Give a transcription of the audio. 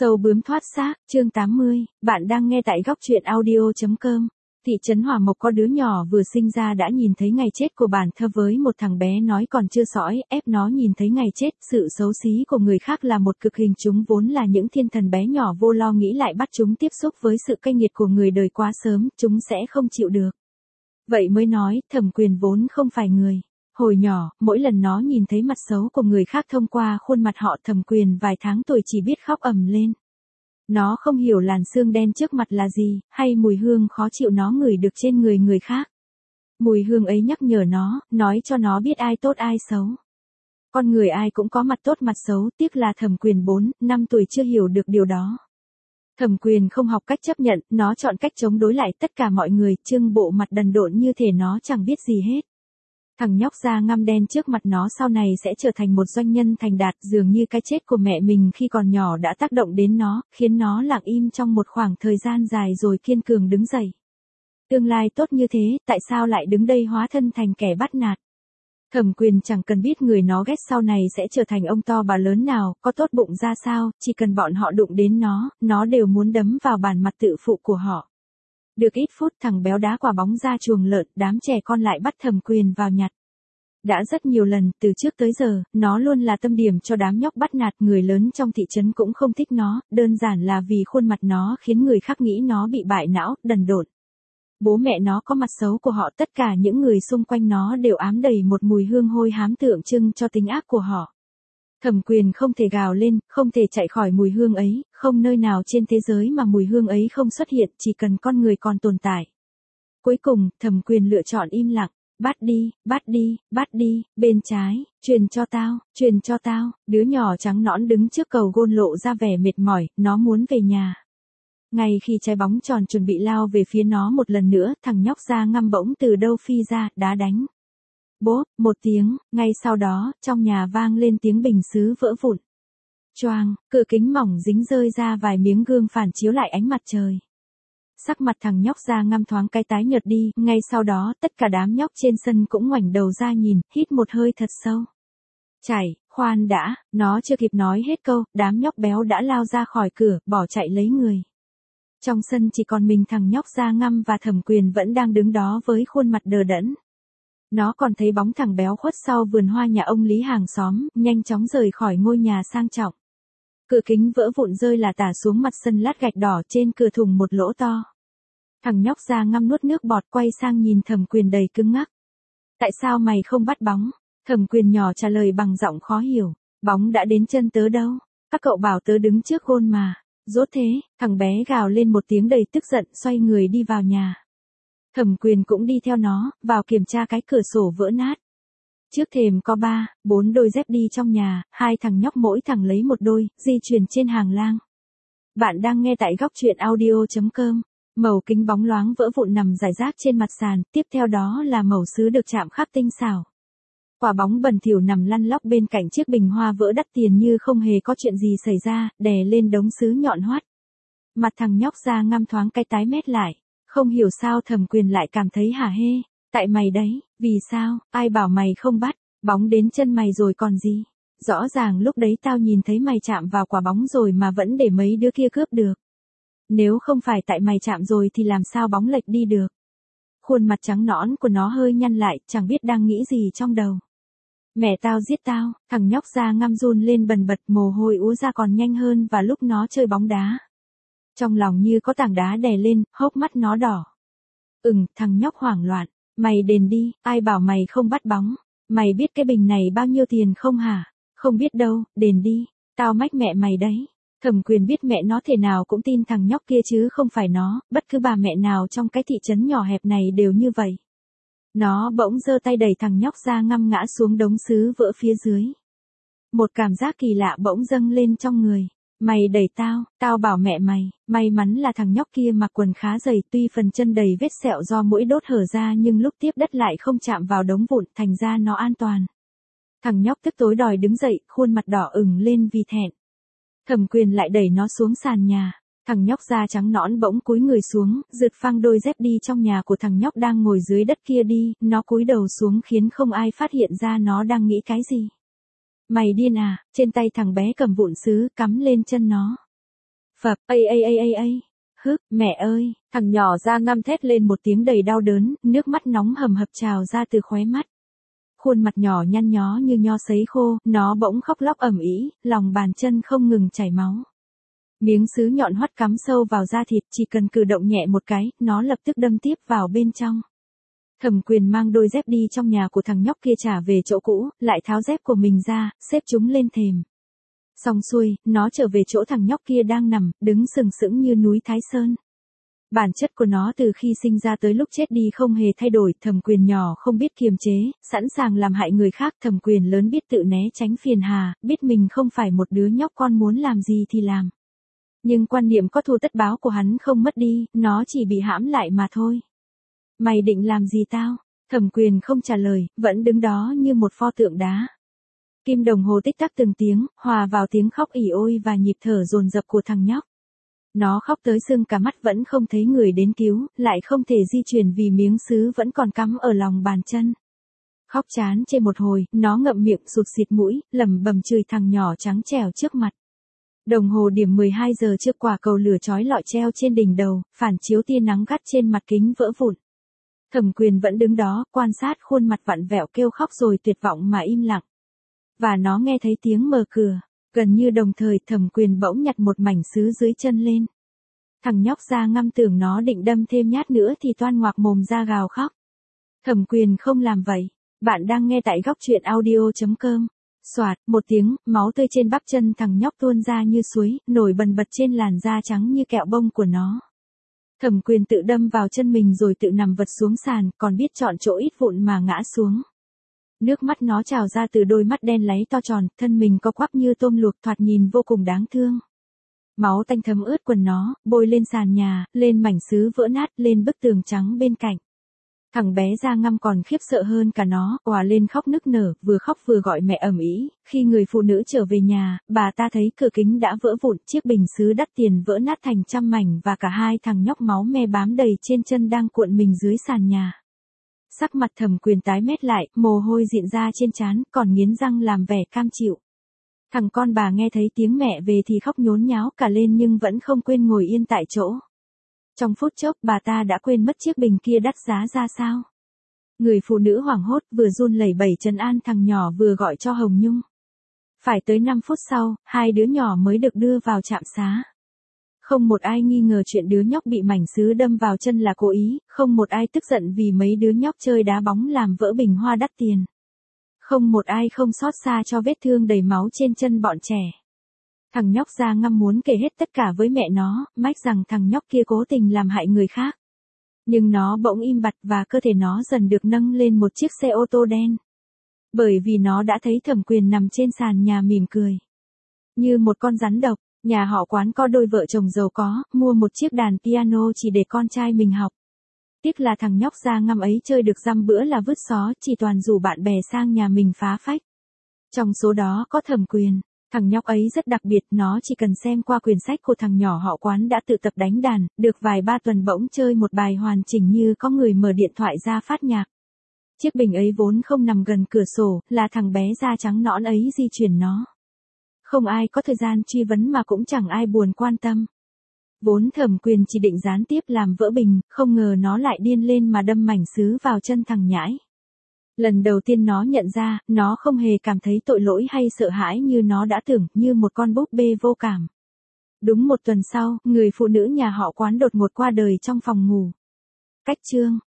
Sâu bướm thoát xác, chương 80, bạn đang nghe tại góc truyện audio.com. Thị trấn Hòa Mộc có đứa nhỏ vừa sinh ra đã nhìn thấy ngày chết của bản thân với một thằng bé nói còn chưa sõi, ép nó nhìn thấy ngày chết. Sự xấu xí của người khác là một cực hình, chúng vốn là những thiên thần bé nhỏ vô lo, nghĩ lại bắt chúng tiếp xúc với sự cay nghiệt của người đời quá sớm, chúng sẽ không chịu được. Vậy mới nói, Thẩm Quyền vốn không phải người. Hồi nhỏ, mỗi lần nó nhìn thấy mặt xấu của người khác thông qua khuôn mặt họ, Thẩm Quyền vài tháng tuổi chỉ biết khóc ầm lên. Nó không hiểu làn xương đen trước mặt là gì, hay mùi hương khó chịu nó ngửi được trên người người khác. Mùi hương ấy nhắc nhở nó, nói cho nó biết ai tốt ai xấu. Con người ai cũng có mặt tốt mặt xấu, tiếc là Thẩm Quyền 4, 5 tuổi chưa hiểu được điều đó. Thẩm Quyền không học cách chấp nhận, nó chọn cách chống đối lại tất cả mọi người, trưng bộ mặt đần độn như thể nó chẳng biết gì hết. Thằng nhóc da ngăm đen trước mặt nó sau này sẽ trở thành một doanh nhân thành đạt, dường như cái chết của mẹ mình khi còn nhỏ đã tác động đến nó, khiến nó lặng im trong một khoảng thời gian dài rồi kiên cường đứng dậy. Tương lai tốt như thế, tại sao lại đứng đây hóa thân thành kẻ bắt nạt? Thẩm Quyền chẳng cần biết người nó ghét sau này sẽ trở thành ông to bà lớn nào, có tốt bụng ra sao, chỉ cần bọn họ đụng đến nó đều muốn đấm vào bản mặt tự phụ của họ. Được ít phút, thằng béo đá quả bóng ra chuồng lợn, đám trẻ con lại bắt Thẩm Quyền vào nhặt. Đã rất nhiều lần, từ trước tới giờ, nó luôn là tâm điểm cho đám nhóc bắt nạt, người lớn trong thị trấn cũng không thích nó, đơn giản là vì khuôn mặt nó khiến người khác nghĩ nó bị bại não, đần độn. Bố mẹ nó có mặt xấu của họ, tất cả những người xung quanh nó đều ám đầy một mùi hương hôi hám tượng trưng cho tính ác của họ. Thẩm Quyền không thể gào lên, không thể chạy khỏi mùi hương ấy, không nơi nào trên thế giới mà mùi hương ấy không xuất hiện, chỉ cần con người còn tồn tại. Cuối cùng, Thẩm Quyền lựa chọn im lặng. Bắt đi, bắt đi, bắt đi, bên trái, truyền cho tao, đứa nhỏ trắng nõn đứng trước cầu gôn lộ ra vẻ mệt mỏi, nó muốn về nhà. Ngay khi trái bóng tròn chuẩn bị lao về phía nó một lần nữa, thằng nhóc da ngăm bỗng từ đâu phi ra, đá đánh. Bốp, một tiếng, ngay sau đó, trong nhà vang lên tiếng bình sứ vỡ vụn. Choang, cửa kính mỏng dính rơi ra vài miếng gương phản chiếu lại ánh mặt trời. Sắc mặt thằng nhóc da ngăm thoáng cái tái nhợt đi, ngay sau đó, tất cả đám nhóc trên sân cũng ngoảnh đầu ra nhìn, hít một hơi thật sâu. Khoan đã, nó chưa kịp nói hết câu, đám nhóc béo đã lao ra khỏi cửa, bỏ chạy lấy người. Trong sân chỉ còn mình thằng nhóc da ngăm và Thẩm Quyền vẫn đang đứng đó với khuôn mặt đờ đẫn. Nó còn thấy bóng thằng béo khuất sau vườn hoa nhà ông Lý hàng xóm, nhanh chóng rời khỏi ngôi nhà sang trọng. Cửa kính vỡ vụn rơi là tả xuống mặt sân lát gạch đỏ, trên cửa thủng một lỗ to. Thằng nhóc da ngăm nuốt nước bọt, quay sang nhìn Thẩm Quyền đầy cứng ngắc. Tại sao mày không bắt bóng? Thẩm Quyền nhỏ trả lời bằng giọng khó hiểu. Bóng đã đến chân tớ đâu. Các cậu bảo tớ đứng trước gôn mà. Dốt thế, thằng bé gào lên một tiếng đầy tức giận, xoay người đi vào nhà. Thẩm Quyền cũng đi theo nó, vào kiểm tra cái cửa sổ vỡ nát. Trước thềm có 3, 4 đôi dép đi trong nhà, 2 thằng nhóc mỗi thằng lấy một đôi, di chuyển trên hàng lang. Bạn đang nghe tại góc truyện audio.com. Màu kính bóng loáng vỡ vụn nằm rải rác trên mặt sàn, tiếp theo đó là mẩu sứ được chạm khắc tinh xảo. Quả bóng bẩn thỉu nằm lăn lóc bên cạnh chiếc bình hoa vỡ đắt tiền như không hề có chuyện gì xảy ra, đè lên đống sứ nhọn hoắt. Mặt thằng nhóc da ngăm thoáng cái tái mét lại, không hiểu sao Thẩm Quyền lại cảm thấy hả hê. Tại mày đấy, vì sao, ai bảo mày không bắt, bóng đến chân mày rồi còn gì. Rõ ràng lúc đấy tao nhìn thấy mày chạm vào quả bóng rồi mà vẫn để mấy đứa kia cướp được. Nếu không phải tại mày chạm rồi thì làm sao bóng lệch đi được. Khuôn mặt trắng nõn của nó hơi nhăn lại, chẳng biết đang nghĩ gì trong đầu. Mẹ tao giết tao, thằng nhóc da ngăm run lên bần bật, mồ hôi úa ra còn nhanh hơn và lúc nó chơi bóng đá. Trong lòng như có tảng đá đè lên, hốc mắt nó đỏ. Thằng nhóc hoảng loạn, mày đền đi, ai bảo mày không bắt bóng, mày biết cái bình này bao nhiêu tiền không hả? Không biết đâu, đền đi, tao mách mẹ mày đấy. Thẩm Quyền biết mẹ nó thể nào cũng tin thằng nhóc kia chứ không phải nó, bất cứ bà mẹ nào trong cái thị trấn nhỏ hẹp này đều như vậy. Nó bỗng giơ tay đẩy thằng nhóc da ngăm ngã xuống đống sứ vỡ phía dưới. Một cảm giác kỳ lạ bỗng dâng lên trong người. Mày đẩy tao bảo mẹ mày, may mắn là thằng nhóc kia mặc quần khá dày, tuy phần chân đầy vết sẹo do mũi đốt hở ra nhưng lúc tiếp đất lại không chạm vào đống vụn, thành ra nó an toàn. Thằng nhóc tức tối đòi đứng dậy, khuôn mặt đỏ ửng lên vì thẹn. Thẩm Quyền lại đẩy nó xuống sàn nhà. Thằng nhóc da trắng nõn bỗng cúi người xuống, giật phăng đôi dép đi trong nhà của thằng nhóc đang ngồi dưới đất kia đi, nó cúi đầu xuống khiến không ai phát hiện ra nó đang nghĩ cái gì. Mày điên à, trên tay thằng bé cầm vụn sứ, cắm lên chân nó. Phập, mẹ ơi, thằng nhỏ ra ngăm thét lên một tiếng đầy đau đớn, nước mắt nóng hầm hập trào ra từ khóe mắt. Khuôn mặt nhỏ nhăn nhó như nho sấy khô, nó bỗng khóc lóc ầm ĩ, lòng bàn chân không ngừng chảy máu. Miếng sứ nhọn hoắt cắm sâu vào da thịt, chỉ cần cử động nhẹ một cái, nó lập tức đâm tiếp vào bên trong. Thẩm Quyền mang đôi dép đi trong nhà của thằng nhóc kia trả về chỗ cũ, lại tháo dép của mình ra, xếp chúng lên thềm. Xong xuôi, nó trở về chỗ thằng nhóc kia đang nằm, đứng sừng sững như núi Thái Sơn. Bản chất của nó từ khi sinh ra tới lúc chết đi không hề thay đổi, Thẩm Quyền nhỏ không biết kiềm chế, sẵn sàng làm hại người khác, Thẩm Quyền lớn biết tự né tránh phiền hà, biết mình không phải một đứa nhóc con muốn làm gì thì làm. Nhưng quan niệm có thù tất báo của hắn không mất đi, nó chỉ bị hãm lại mà thôi. Mày định làm gì tao? Thẩm Quyền không trả lời, vẫn đứng đó như một pho tượng đá. Kim đồng hồ tích tắc từng tiếng, hòa vào tiếng khóc ỉ ôi và nhịp thở dồn dập của thằng nhóc. Nó khóc tới sưng cả mắt vẫn không thấy người đến cứu, lại không thể di chuyển vì miếng sứ vẫn còn cắm ở lòng bàn chân. Khóc chán chê một hồi, nó ngậm miệng sụt xịt mũi, lẩm bẩm chửi thằng nhỏ trắng trẻo trước mặt. Đồng hồ điểm 12 giờ trước, quả cầu lửa chói lọi treo trên đỉnh đầu, phản chiếu tia nắng gắt trên mặt kính vỡ vụn. Thẩm Quyền vẫn đứng đó, quan sát khuôn mặt vặn vẹo kêu khóc rồi tuyệt vọng mà im lặng. Và nó nghe thấy tiếng mở cửa. Gần như đồng thời, Thẩm Quyền bỗng nhặt một mảnh sứ dưới chân lên. Thằng nhóc ra ngăm tưởng nó định đâm thêm nhát nữa thì toan ngoạc mồm ra gào khóc. Thẩm Quyền không làm vậy. Bạn đang nghe tại góc truyện audio.com. Soạt, một tiếng, máu tươi trên bắp chân thằng nhóc tuôn ra như suối, nổi bần bật trên làn da trắng như kẹo bông của nó. Thẩm Quyền tự đâm vào chân mình rồi tự nằm vật xuống sàn, còn biết chọn chỗ ít vụn mà ngã xuống. Nước mắt nó trào ra từ đôi mắt đen láy to tròn, thân mình co quắp như tôm luộc, thoạt nhìn vô cùng đáng thương. Máu tanh thấm ướt quần nó, bôi lên sàn nhà, lên mảnh sứ vỡ nát, lên bức tường trắng bên cạnh. Thằng bé da ngăm còn khiếp sợ hơn cả nó, òa lên khóc nức nở, vừa khóc vừa gọi mẹ ầm ĩ. Khi người phụ nữ trở về nhà, bà ta thấy cửa kính đã vỡ vụn, chiếc bình sứ đắt tiền vỡ nát thành trăm mảnh và cả hai thằng nhóc máu me bám đầy trên chân đang cuộn mình dưới sàn nhà. Sắc mặt Thẩm Quyền tái mét lại, mồ hôi rịn ra trên trán, còn nghiến răng làm vẻ cam chịu. Thằng con bà nghe thấy tiếng mẹ về thì khóc nhốn nháo cả lên nhưng vẫn không quên ngồi yên tại chỗ. Trong phút chốc bà ta đã quên mất chiếc bình kia đắt giá ra sao. Người phụ nữ hoảng hốt vừa run lẩy bẩy trấn an thằng nhỏ vừa gọi cho Hồng Nhung. Phải tới 5 phút sau, hai đứa nhỏ mới được đưa vào trạm xá. Không một ai nghi ngờ chuyện đứa nhóc bị mảnh sứ đâm vào chân là cố ý, không một ai tức giận vì mấy đứa nhóc chơi đá bóng làm vỡ bình hoa đắt tiền. Không một ai không xót xa cho vết thương đầy máu trên chân bọn trẻ. Thằng nhóc da ngăm muốn kể hết tất cả với mẹ nó, mách rằng thằng nhóc kia cố tình làm hại người khác. Nhưng nó bỗng im bặt và cơ thể nó dần được nâng lên một chiếc xe ô tô đen. Bởi vì nó đã thấy Thẩm Quyền nằm trên sàn nhà mỉm cười. Như một con rắn độc, nhà họ Quán có đôi vợ chồng giàu có, mua một chiếc đàn piano chỉ để con trai mình học. Tiếc là thằng nhóc da ngăm ấy chơi được dăm bữa là vứt xó, chỉ toàn rủ bạn bè sang nhà mình phá phách. Trong số đó có Thẩm Quyền. Thằng nhóc ấy rất đặc biệt, nó chỉ cần xem qua quyển sách của thằng nhỏ họ Quán đã tự tập đánh đàn, được vài ba tuần bỗng chơi một bài hoàn chỉnh như có người mở điện thoại ra phát nhạc. Chiếc bình ấy vốn không nằm gần cửa sổ, là thằng bé da trắng nõn ấy di chuyển nó. Không ai có thời gian truy vấn mà cũng chẳng ai buồn quan tâm. Vốn Thẩm Quyền chỉ định gián tiếp làm vỡ bình, không ngờ nó lại điên lên mà đâm mảnh sứ vào chân thằng nhãi. Lần đầu tiên nó nhận ra, nó không hề cảm thấy tội lỗi hay sợ hãi như nó đã tưởng, như một con búp bê vô cảm. Đúng một tuần sau, người phụ nữ nhà họ Quán đột ngột qua đời trong phòng ngủ. Cách chương